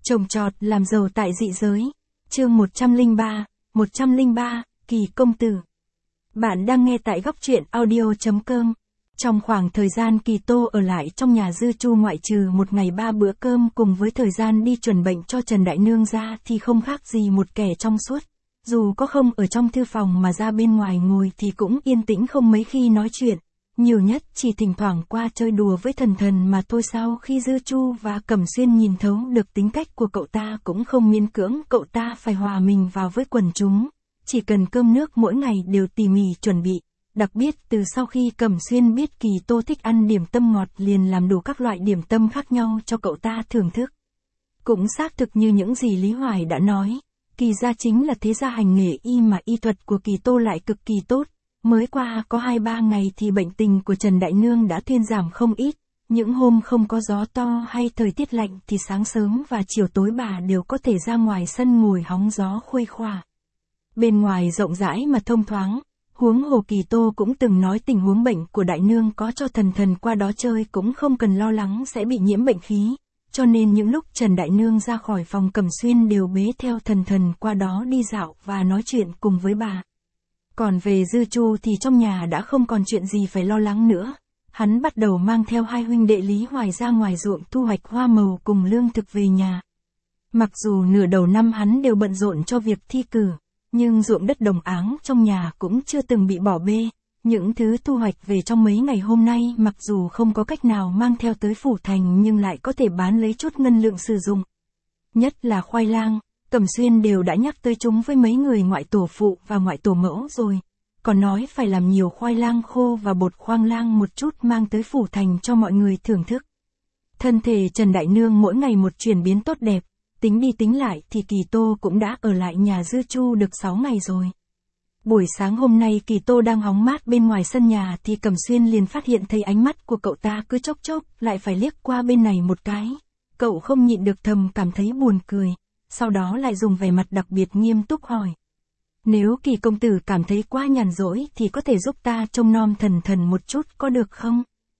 Trồng trọt làm giàu tại dị giới. Chương 103, Kỳ công tử. Bạn đang nghe tại góc truyện audio.com. Trong khoảng thời gian Kỳ Tô ở lại trong nhà Dư Chu ngoại trừ một ngày 3 bữa cơm cùng với thời gian đi chuẩn bệnh cho Trần Đại Nương ra thì không khác gì một kẻ trong suốt. Dù có không ở trong thư phòng mà ra bên ngoài ngồi thì cũng yên tĩnh không mấy khi nói chuyện. Nhiều nhất chỉ thỉnh thoảng qua chơi đùa với thần thần mà thôi. Sau khi Dư Chu và Cẩm Xuyên nhìn thấu được tính cách của cậu ta cũng không miễn cưỡng cậu ta phải hòa mình vào với quần chúng. Chỉ cần cơm nước mỗi ngày đều tỉ mỉ chuẩn bị. Đặc biệt từ sau khi Cẩm Xuyên biết Kỳ Tô thích ăn điểm tâm ngọt liền làm đủ các loại điểm tâm khác nhau cho cậu ta thưởng thức. Cũng xác thực như những gì Lý Hoài đã nói, Kỳ gia chính là thế gia hành nghề y mà y thuật của Kỳ Tô lại cực kỳ tốt. Mới qua có 2-3 ngày thì bệnh tình của Trần Đại Nương đã thuyên giảm không ít. Những hôm không có gió to hay thời tiết lạnh thì sáng sớm và chiều tối bà đều có thể ra ngoài sân ngồi hóng gió khuây khỏa. Bên ngoài rộng rãi mà thông thoáng, huống hồ Kỳ Tô cũng từng nói tình huống bệnh của Đại Nương có cho thần thần qua đó chơi cũng không cần lo lắng sẽ bị nhiễm bệnh khí. Cho nên những lúc Trần Đại Nương ra khỏi phòng Cẩm Xuyên đều bế theo thần thần qua đó đi dạo và nói chuyện cùng với bà. Còn về Dư Chu thì trong nhà đã không còn chuyện gì phải lo lắng nữa. Hắn bắt đầu mang theo hai huynh đệ Lý Hoài ra ngoài ruộng thu hoạch hoa màu cùng lương thực về nhà. Mặc dù nửa đầu năm hắn đều bận rộn cho việc thi cử, nhưng ruộng đất đồng áng trong nhà cũng chưa từng bị bỏ bê. Những thứ thu hoạch về trong mấy ngày hôm nay mặc dù không có cách nào mang theo tới phủ thành nhưng lại có thể bán lấy chút ngân lượng sử dụng. Nhất là khoai lang. Cẩm Xuyên đều đã nhắc tới chúng với mấy người ngoại tổ phụ và ngoại tổ mẫu rồi. Còn nói phải làm nhiều khoai lang khô và bột khoang lang một chút mang tới phủ thành cho mọi người thưởng thức. Thân thể Trần Đại Nương mỗi ngày một chuyển biến tốt đẹp. Tính đi tính lại thì Kỳ Tô cũng đã ở lại nhà Dư Chu được 6 ngày rồi. Buổi sáng hôm nay Kỳ Tô đang hóng mát bên ngoài sân nhà thì Cẩm Xuyên liền phát hiện thấy ánh mắt của cậu ta cứ chốc chốc lại phải liếc qua bên này một cái. Cậu không nhịn được thầm cảm thấy buồn cười. Sau đó lại dùng vẻ mặt đặc biệt nghiêm túc hỏi. Nếu Kỳ công tử cảm thấy quá nhàn rỗi thì có thể giúp ta trông nom thần thần một chút có được không?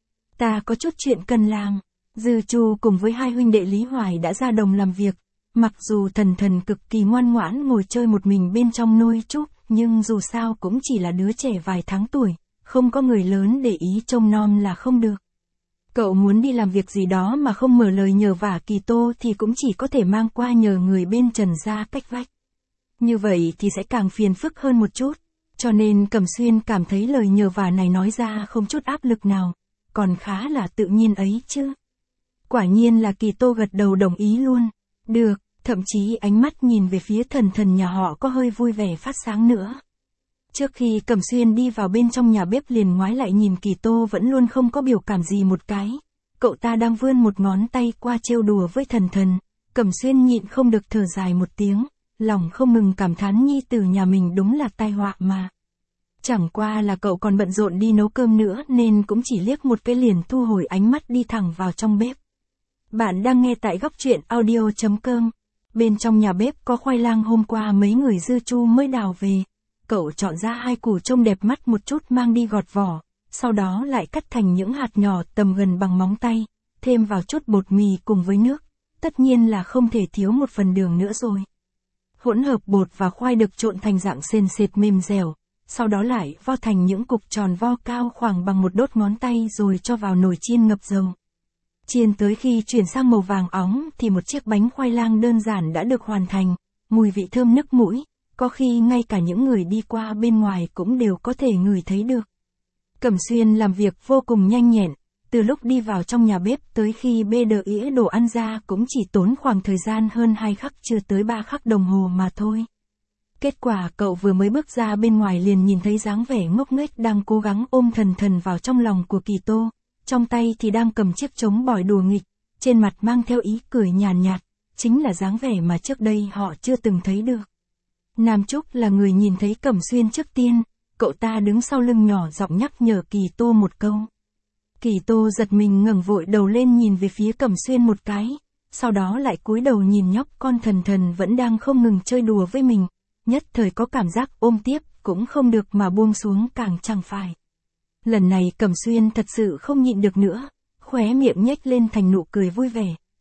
Ta có chút chuyện cần làm. Dư Chu cùng với hai huynh đệ Lý Hoài đã ra đồng làm việc. Mặc dù thần thần cực kỳ ngoan ngoãn ngồi chơi một mình bên trong nôi trúc, nhưng dù sao cũng chỉ là đứa trẻ vài tháng tuổi, không có người lớn để ý trông nom là không được. Cậu muốn đi làm việc gì đó mà không mở lời nhờ vả Kỳ Tô thì cũng chỉ có thể mang qua nhờ người bên Trần gia cách vách. Như vậy thì sẽ càng phiền phức hơn một chút, cho nên Cẩm Xuyên cảm thấy lời nhờ vả này nói ra không chút áp lực nào, còn khá là tự nhiên ấy chứ. Quả nhiên là Kỳ Tô gật đầu đồng ý luôn. Được, thậm chí ánh mắt nhìn về phía thần thần nhà họ có hơi vui vẻ phát sáng nữa. Trước khi Cẩm Xuyên đi vào bên trong nhà bếp liền ngoái lại nhìn Kỳ Tô vẫn luôn không có biểu cảm gì một cái. Cậu ta đang vươn một ngón tay qua trêu đùa với thần thần. Cẩm Xuyên nhịn không được thở dài một tiếng, lòng không ngừng cảm thán nhi tử nhà mình đúng là tai họa mà. Chẳng qua là cậu còn bận rộn đi nấu cơm nữa nên cũng chỉ liếc một cái liền thu hồi ánh mắt đi thẳng vào trong bếp. Bạn đang nghe tại góc truyện audio.com. Bên trong nhà bếp có khoai lang hôm qua mấy người Dư Chu mới đào về. Cậu chọn ra 2 củ trông đẹp mắt một chút mang đi gọt vỏ, sau đó lại cắt thành những hạt nhỏ tầm gần bằng móng tay, thêm vào chút bột mì cùng với nước. Tất nhiên là không thể thiếu một phần đường nữa rồi. Hỗn hợp bột và khoai được trộn thành dạng sền sệt mềm dẻo, sau đó lại vo thành những cục tròn vo cao khoảng bằng một đốt ngón tay rồi cho vào nồi chiên ngập dầu. Chiên tới khi chuyển sang màu vàng óng thì một chiếc bánh khoai lang đơn giản đã được hoàn thành, mùi vị thơm nức mũi. Có khi ngay cả những người đi qua bên ngoài cũng đều có thể ngửi thấy được. Cẩm Xuyên làm việc vô cùng nhanh nhẹn, từ lúc đi vào trong nhà bếp tới khi bê đĩa đồ ăn ra cũng chỉ tốn khoảng thời gian hơn 2 khắc chưa tới 3 khắc đồng hồ mà thôi. Kết quả cậu vừa mới bước ra bên ngoài liền nhìn thấy dáng vẻ ngốc nghếch đang cố gắng ôm thần thần vào trong lòng của Kỳ Tô, trong tay thì đang cầm chiếc trống bỏi đùa nghịch, trên mặt mang theo ý cười nhàn nhạt, chính là dáng vẻ mà trước đây họ chưa từng thấy được. Nam Trúc là người nhìn thấy Cẩm Xuyên trước tiên, cậu ta đứng sau lưng nhỏ giọng nhắc nhở Kỳ Tô một câu. Kỳ Tô giật mình ngẩng vội đầu lên nhìn về phía Cẩm Xuyên một cái, sau đó lại cúi đầu nhìn nhóc con thần thần vẫn đang không ngừng chơi đùa với mình, nhất thời có cảm giác ôm tiếp cũng không được mà buông xuống càng chẳng phải. Lần này Cẩm Xuyên thật sự không nhịn được nữa, khóe miệng nhếch lên thành nụ cười vui vẻ,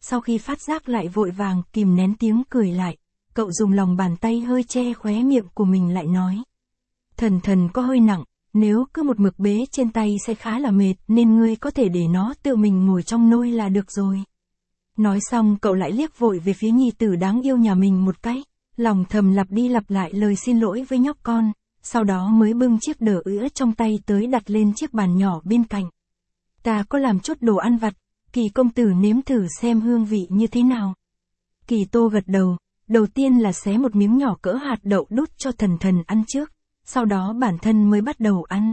sau khi phát giác lại vội vàng kìm nén tiếng cười lại, cậu dùng lòng bàn tay hơi che khóe miệng của mình lại nói. Thần thần có hơi nặng, nếu cứ một mực bế trên tay sẽ khá là mệt nên ngươi có thể để nó tự mình ngồi trong nôi là được rồi. Nói xong cậu lại liếc vội về phía nhi tử đáng yêu nhà mình một cái, lòng thầm lặp đi lặp lại lời xin lỗi với nhóc con, sau đó mới bưng chiếc đờ ữa trong tay tới đặt lên chiếc bàn nhỏ bên cạnh. Ta có làm chút đồ ăn vặt, Kỳ công tử nếm thử xem hương vị như thế nào. Kỳ Tô gật đầu, đầu tiên là xé một miếng nhỏ cỡ hạt đậu đút cho thần thần ăn trước, sau đó bản thân mới bắt đầu ăn.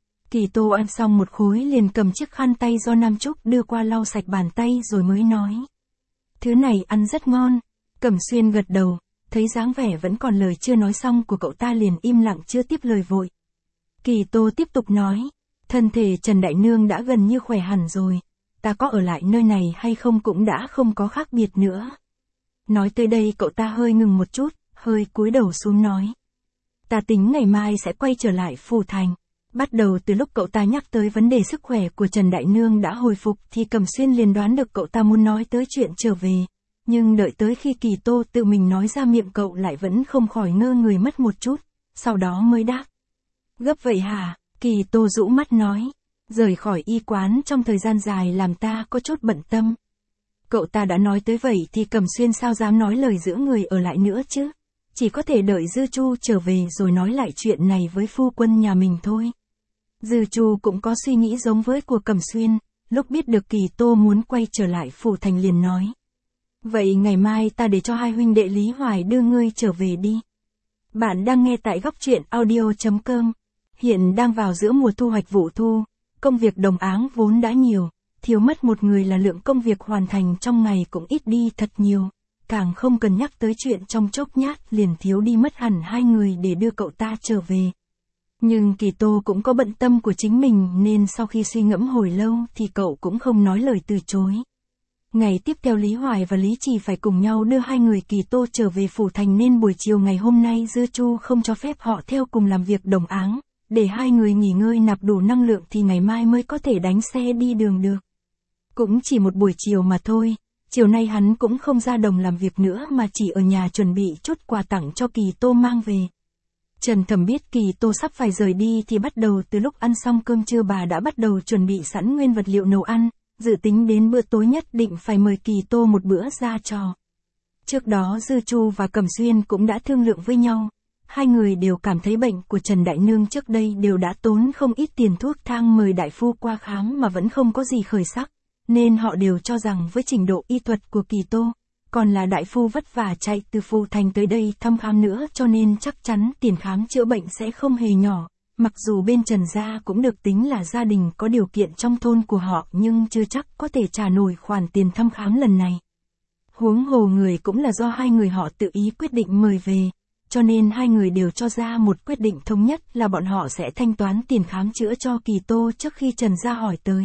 Kỳ Tô ăn xong một khối liền cầm chiếc khăn tay do Nam Trúc đưa qua lau sạch bàn tay rồi mới nói. Thứ này ăn rất ngon. Cẩm Xuyên gật đầu, thấy dáng vẻ vẫn còn lời chưa nói xong của cậu ta liền im lặng chưa tiếp lời vội. Kỳ Tô tiếp tục nói, thân thể Trần Đại Nương đã gần như khỏe hẳn rồi, ta có ở lại nơi này hay không cũng đã không có khác biệt nữa. Nói tới đây cậu ta hơi ngừng một chút, hơi cúi đầu xuống nói. Ta tính ngày mai sẽ quay trở lại Phủ Thành. Bắt đầu từ lúc cậu ta nhắc tới vấn đề sức khỏe của Trần Đại Nương đã hồi phục thì Cẩm Xuyên liền đoán được cậu ta muốn nói tới chuyện trở về. Nhưng đợi tới khi Kỳ Tô tự mình nói ra miệng cậu lại vẫn không khỏi ngơ người mất một chút, sau đó mới đáp. Gấp vậy hả? Kỳ Tô rũ mắt nói. Rời khỏi y quán trong thời gian dài làm ta có chút bận tâm. Cậu ta đã nói tới vậy thì Cẩm Xuyên sao dám nói lời giữ người ở lại nữa chứ? Chỉ có thể đợi Dư Chu trở về rồi nói lại chuyện này với phu quân nhà mình thôi. Dư Chu cũng có suy nghĩ giống với của Cẩm Xuyên, lúc biết được Kỳ Tô muốn quay trở lại Phủ Thành liền nói. Vậy ngày mai ta để cho hai huynh đệ Lý Hoài đưa ngươi trở về đi. Bạn đang nghe tại góc truyện audio.com. Hiện đang vào giữa mùa thu hoạch vụ thu, công việc đồng áng vốn đã nhiều, thiếu mất một người là lượng công việc hoàn thành trong ngày cũng ít đi thật nhiều. Càng không cần nhắc tới chuyện trong chốc nhát liền thiếu đi mất hẳn hai người để đưa cậu ta trở về. Nhưng Kỳ Tô cũng có bận tâm của chính mình nên sau khi suy ngẫm hồi lâu thì cậu cũng không nói lời từ chối. Ngày tiếp theo Lý Hoài và Lý Trì phải cùng nhau đưa hai người Kỳ Tô trở về Phủ Thành nên buổi chiều ngày hôm nay Dư Chu không cho phép họ theo cùng làm việc đồng áng, để hai người nghỉ ngơi nạp đủ năng lượng thì ngày mai mới có thể đánh xe đi đường được. Cũng chỉ một buổi chiều mà thôi. Chiều nay hắn cũng không ra đồng làm việc nữa mà chỉ ở nhà chuẩn bị chút quà tặng cho Kỳ Tô mang về. Trần Thẩm biết Kỳ Tô sắp phải rời đi thì bắt đầu từ lúc ăn xong cơm trưa bà đã bắt đầu chuẩn bị sẵn nguyên vật liệu nấu ăn, dự tính đến bữa tối nhất định phải mời Kỳ Tô một bữa ra trò. Trước đó Dư Chu và Cẩm Xuyên cũng đã thương lượng với nhau, hai người đều cảm thấy bệnh của Trần Đại Nương trước đây đều đã tốn không ít tiền thuốc thang mời đại phu qua khám mà vẫn không có gì khởi sắc. Nên họ đều cho rằng với trình độ y thuật của Kỳ Tô, còn là đại phu vất vả chạy từ Phủ Thành tới đây thăm khám nữa cho nên chắc chắn tiền khám chữa bệnh sẽ không hề nhỏ. Mặc dù bên Trần gia cũng được tính là gia đình có điều kiện trong thôn của họ nhưng chưa chắc có thể trả nổi khoản tiền thăm khám lần này. Huống hồ người cũng là do hai người họ tự ý quyết định mời về, cho nên hai người đều cho ra một quyết định thống nhất là bọn họ sẽ thanh toán tiền khám chữa cho Kỳ Tô trước khi Trần gia hỏi tới.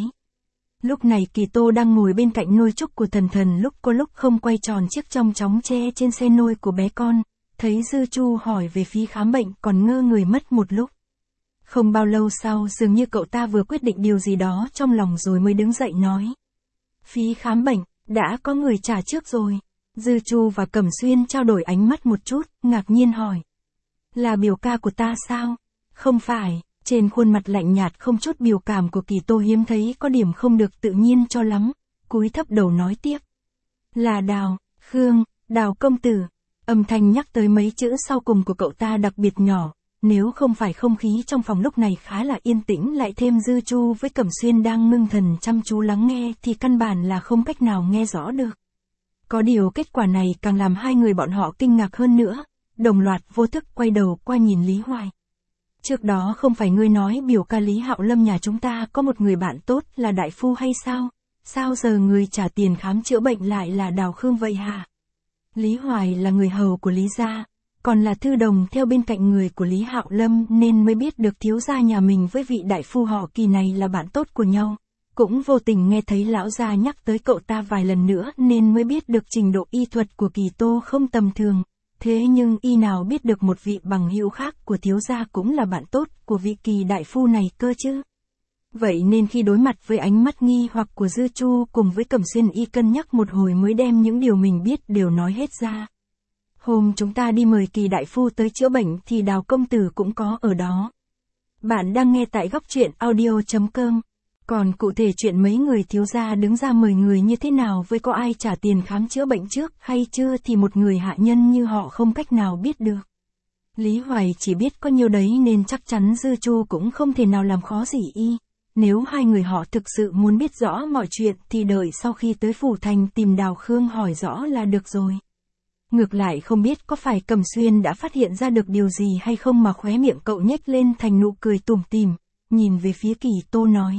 Lúc này Kỳ Tô đang ngồi bên cạnh nôi trúc của thần thần lúc có lúc không quay tròn chiếc chong chóng tre trên xe nôi của bé con, thấy Dư Chu hỏi về phí khám bệnh còn ngơ người mất một lúc. Không bao lâu sau dường như cậu ta vừa quyết định điều gì đó trong lòng rồi mới đứng dậy nói. Phí khám bệnh, đã có người trả trước rồi. Dư Chu và Cẩm Xuyên trao đổi ánh mắt một chút, ngạc nhiên hỏi. Là biểu ca của ta sao? Không phải. Trên khuôn mặt lạnh nhạt không chút biểu cảm của Kỳ Tô hiếm thấy có điểm không được tự nhiên cho lắm, cúi thấp đầu nói tiếp. Là Đào, Khương, Đào công tử. Âm thanh nhắc tới mấy chữ sau cùng của cậu ta đặc biệt nhỏ, nếu không phải không khí trong phòng lúc này khá là yên tĩnh lại thêm Dư Chu với Cẩm Xuyên đang ngưng thần chăm chú lắng nghe thì căn bản là không cách nào nghe rõ được. Có điều kết quả này càng làm hai người bọn họ kinh ngạc hơn nữa, đồng loạt vô thức quay đầu qua nhìn Lý Hoài. Trước đó không phải ngươi nói biểu ca Lý Hạo Lâm nhà chúng ta có một người bạn tốt là đại phu hay sao? Sao giờ người trả tiền khám chữa bệnh lại là Đào Khương vậy hả? Lý Hoài là người hầu của Lý gia, còn là thư đồng theo bên cạnh người của Lý Hạo Lâm nên mới biết được thiếu gia nhà mình với vị đại phu họ Kỳ này là bạn tốt của nhau. Cũng vô tình nghe thấy lão gia nhắc tới cậu ta vài lần nữa nên mới biết được trình độ y thuật của Kỳ Tô không tầm thường. Thế nhưng y nào biết được một vị bằng hữu khác của thiếu gia cũng là bạn tốt của vị Kỳ đại phu này cơ chứ. Vậy nên khi đối mặt với ánh mắt nghi hoặc của Dư Chu cùng với Cẩm Xuyên, y cân nhắc một hồi mới đem những điều mình biết đều nói hết ra. Hôm chúng ta đi mời Kỳ đại phu tới chữa bệnh thì Đào công tử cũng có ở đó. Bạn đang nghe tại góc truyện audio.com. Còn cụ thể chuyện mấy người thiếu gia đứng ra mời người như thế nào, với có ai trả tiền khám chữa bệnh trước hay chưa thì một người hạ nhân như họ không cách nào biết được. Lý Hoài chỉ biết có nhiêu đấy nên chắc chắn Dư Chu cũng không thể nào làm khó gì y. Nếu hai người họ thực sự muốn biết rõ mọi chuyện thì đợi sau khi tới phủ thành tìm Đào Khương hỏi rõ là được rồi. Ngược lại không biết có phải Cẩm Xuyên đã phát hiện ra được điều gì hay không mà khóe miệng cậu nhếch lên thành nụ cười tủm tỉm, nhìn về phía Kỳ Tô nói.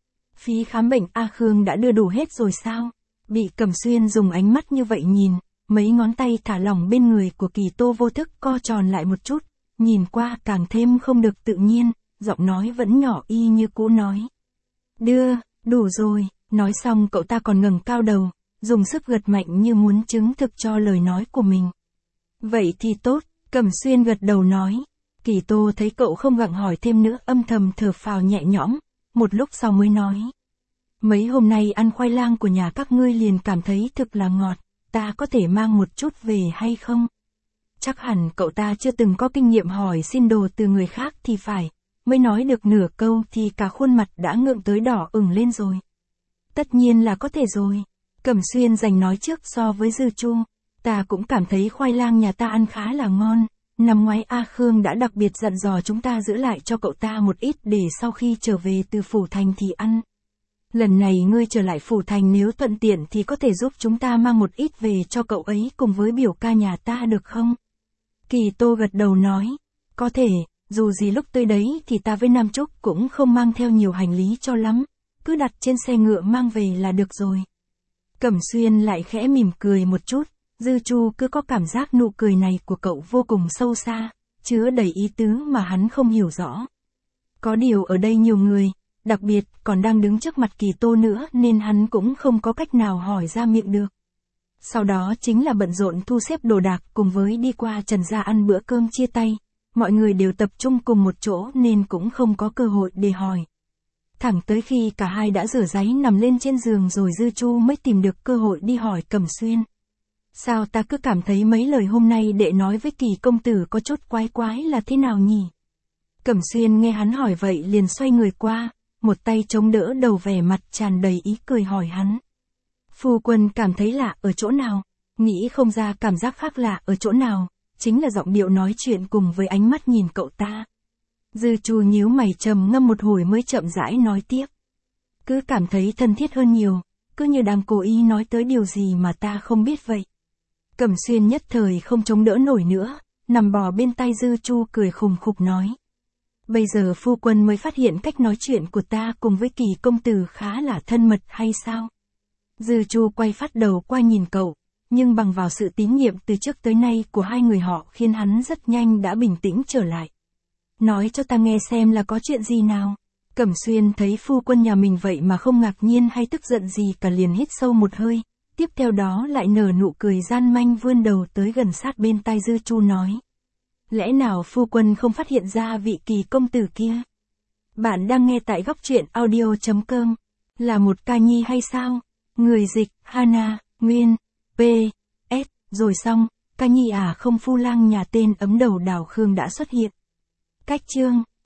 Phí khám bệnh A Khương đã đưa đủ hết rồi sao? Bị Cẩm Xuyên dùng ánh mắt như vậy nhìn, mấy ngón tay thả lỏng bên người của Kỳ Tô vô thức co tròn lại một chút, nhìn qua càng thêm không được tự nhiên, giọng nói vẫn nhỏ y như cũ nói. Đưa, đủ rồi, nói xong cậu ta còn ngẩng cao đầu, dùng sức gật mạnh như muốn chứng thực cho lời nói của mình. Vậy thì tốt, Cẩm Xuyên gật đầu nói. Kỳ Tô thấy cậu không gặng hỏi thêm nữa âm thầm thở phào nhẹ nhõm, một lúc sau mới nói. Mấy hôm nay ăn khoai lang của nhà các ngươi liền cảm thấy thực là ngọt, ta có thể mang một chút về hay không? Chắc hẳn cậu ta chưa từng có kinh nghiệm hỏi xin đồ từ người khác thì phải, mới nói được nửa câu thì cả khuôn mặt đã ngượng tới đỏ ửng lên rồi. Tất nhiên là có thể rồi. Cẩm Xuyên giành nói trước so với Dư Chu, ta cũng cảm thấy khoai lang nhà ta ăn khá là ngon, năm ngoái A Khương đã đặc biệt dặn dò chúng ta giữ lại cho cậu ta một ít để sau khi trở về từ phủ thành thì ăn. Lần này ngươi trở lại phủ thành nếu thuận tiện thì có thể giúp chúng ta mang một ít về cho cậu ấy cùng với biểu ca nhà ta được không? Kỳ Tô gật đầu nói, có thể, dù gì lúc tới đấy thì ta với Nam Trúc cũng không mang theo nhiều hành lý cho lắm, cứ đặt trên xe ngựa mang về là được rồi. Cẩm Xuyên lại khẽ mỉm cười một chút, Dư Chu cứ có cảm giác nụ cười này của cậu vô cùng sâu xa, chứa đầy ý tứ mà hắn không hiểu rõ. Có điều ở đây nhiều người, đặc biệt còn đang đứng trước mặt Kỳ Tô nữa nên hắn cũng không có cách nào hỏi ra miệng được. Sau đó chính là bận rộn thu xếp đồ đạc cùng với đi qua Trần gia ăn bữa cơm chia tay, mọi người đều tập trung cùng một chỗ nên cũng không có cơ hội để hỏi. Thẳng tới khi cả hai đã rửa ráy nằm lên trên giường rồi Dư Chu mới tìm được cơ hội đi hỏi Cẩm Xuyên. Sao ta cứ cảm thấy mấy lời hôm nay đệ nói với Kỳ công tử có chút quái quái là thế nào nhỉ? Cẩm Xuyên nghe hắn hỏi vậy liền xoay người qua, một tay chống đỡ đầu vẻ mặt tràn đầy ý cười hỏi hắn. Phu quân cảm thấy lạ ở chỗ nào? Nghĩ không ra cảm giác khác lạ ở chỗ nào, chính là giọng điệu nói chuyện cùng với ánh mắt nhìn cậu ta. Dư Chu nhíu mày trầm ngâm một hồi mới chậm rãi nói tiếp. Cứ cảm thấy thân thiết hơn nhiều, cứ như đang cố ý nói tới điều gì mà ta không biết vậy. Cẩm Xuyên nhất thời không chống đỡ nổi nữa, nằm bò bên tay Dư Chu cười khùng khục nói. Bây giờ phu quân mới phát hiện cách nói chuyện của ta cùng với Kỳ công tử khá là thân mật hay sao? Dư Chu quay phát đầu qua nhìn cậu, nhưng bằng vào sự tín nhiệm từ trước tới nay của hai người họ khiến hắn rất nhanh đã bình tĩnh trở lại. Nói cho ta nghe xem là có chuyện gì nào. Cẩm Xuyên thấy phu quân nhà mình vậy mà không ngạc nhiên hay tức giận gì cả liền hít sâu một hơi, tiếp theo đó lại nở nụ cười gian manh vươn đầu tới gần sát bên tai Dư Chu nói. Lẽ nào phu quân không phát hiện ra vị Kỳ công tử kia? Bạn đang nghe tại góc truyện audio.com, là một ca nhi hay sao? Người dịch, Hana, Nguyên, P, S, rồi xong, ca nhi à không, phu lang nhà tên ấm đầu Đào Khương đã xuất hiện. Cách chương